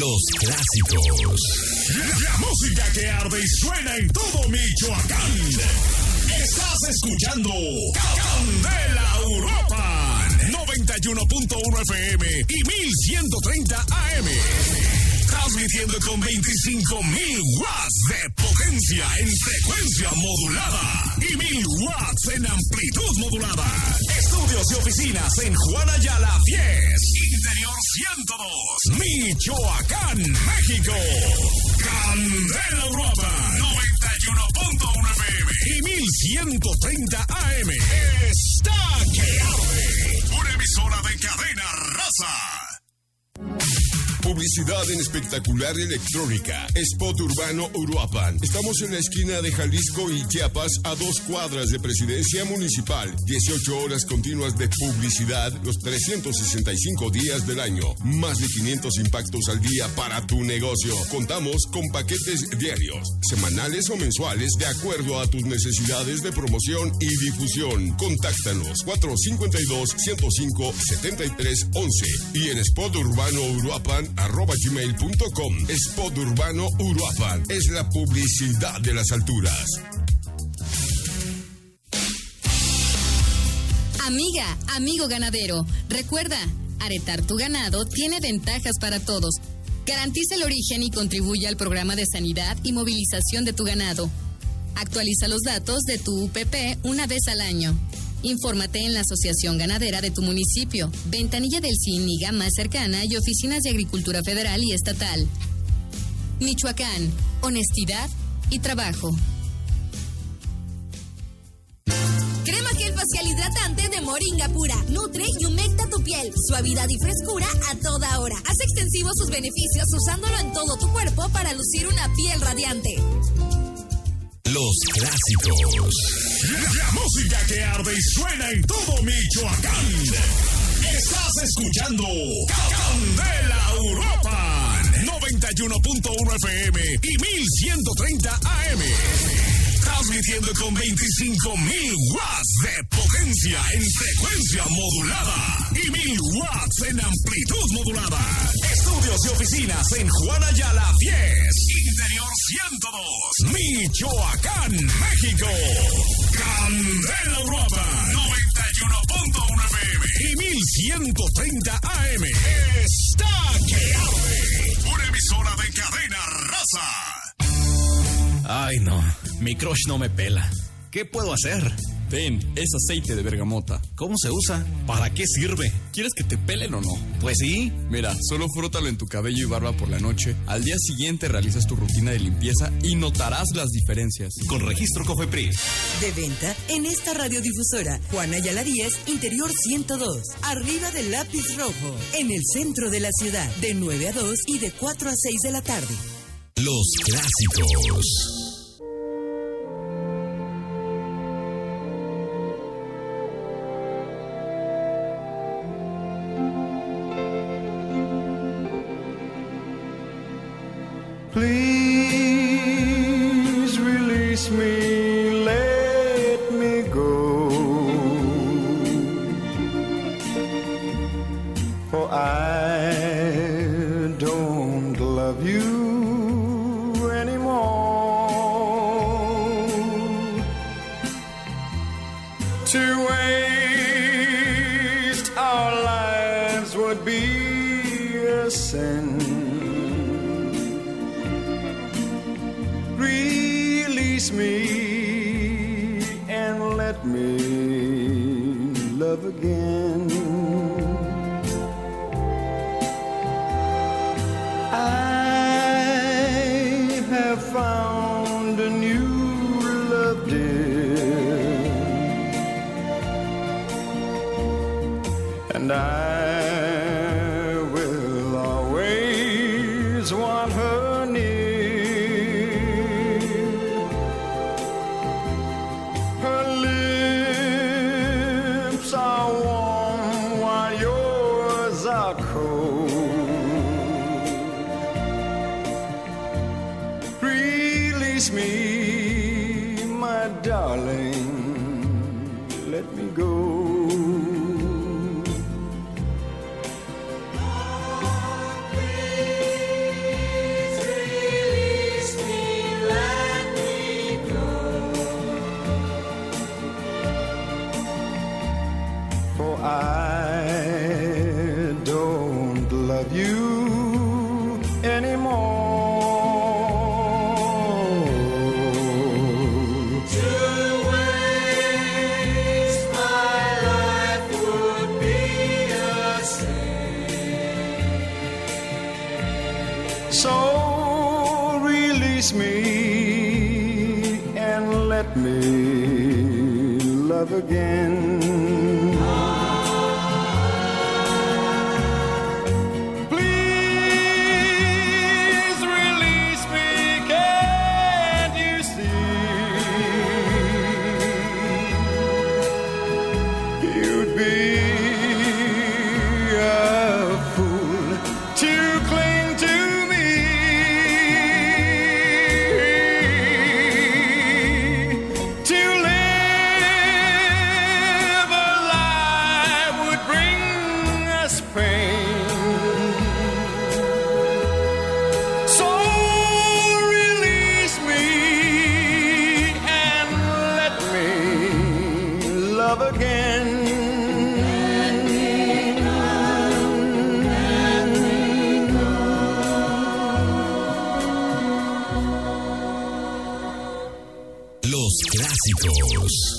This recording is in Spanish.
Los clásicos. La música que arde y suena en todo Michoacán. Estás escuchando Candela Uruapan 91.1 FM y 1130 AM. Transmitiendo con 25.000 watts de potencia en frecuencia modulada y 1.000 watts en amplitud modulada. Estudios y oficinas en Juan Ayala 10, Interior 102, Michoacán, México. Candela Uruapan 91.1 FM y 1130 AM. Está que arde. Una emisora de Cadena Raza. Publicidad en Espectacular Electrónica. Spot Urbano Uruapan. Estamos en la esquina de Jalisco y Chiapas, a 2 cuadras de Presidencia Municipal. 18 horas continuas de publicidad los 365 días del año. Más de 500 impactos al día para tu negocio. Contamos con paquetes diarios, semanales o mensuales de acuerdo a tus necesidades de promoción y difusión. Contáctanos 452-105-7311 y en Spot Urbano Uruapan @gmail.com. Spot Urbano Uruapan es la publicidad de las alturas. Amiga, amigo ganadero, recuerda, aretar tu ganado tiene ventajas para todos. Garantiza el origen y contribuye al programa de sanidad y movilización de tu ganado. Actualiza los datos de tu UPP una vez al año. Infórmate en la Asociación Ganadera de tu municipio, ventanilla del CINIGA más cercana y oficinas de Agricultura Federal y Estatal. Michoacán, honestidad y trabajo. Crema gel facial hidratante de Moringa Pura. Nutre y humecta tu piel. Suavidad y frescura a toda hora. Haz extensivos sus beneficios usándolo en todo tu cuerpo para lucir una piel radiante. Los clásicos. La música que arde y suena en todo Michoacán. Estás escuchando Candela Uruapan 91.1 FM y 1130 AM. Transmitiendo con 25.000 watts de potencia en frecuencia modulada y 1.000 watts en amplitud modulada. Estudios y oficinas en Juan Ayala 10, Interior 102, Michoacán, México. Candela Uruapan 91.1 FM y 1130 AM. Está que arde. Una emisora de Cadena Raza. Ay, no. Mi crush no me pela. ¿Qué puedo hacer? Ten, es aceite de bergamota. ¿Cómo se usa? ¿Para qué sirve? ¿Quieres que te pelen o no? Pues sí. Mira, solo frótalo en tu cabello y barba por la noche. Al día siguiente realizas tu rutina de limpieza y notarás las diferencias. Con registro COFEPRIS. De venta en esta radiodifusora. Juan Ayala 10, Interior 102. Arriba del Lápiz Rojo. En el centro de la ciudad. De 9 a 2 y de 4 a 6 de la tarde. Los clásicos. Please release me, let me go, for I don't love you anymore. To waste our lives would be a sin. Release me and let me love again. I have found a new love, dear, and I will always want her near. Release me, my darling, let me go. So release me and let me love again. Please release me, can't you see? You'd be a fool to cling to me. To live alive would bring us pain. So release me and let me love again. Los clásicos.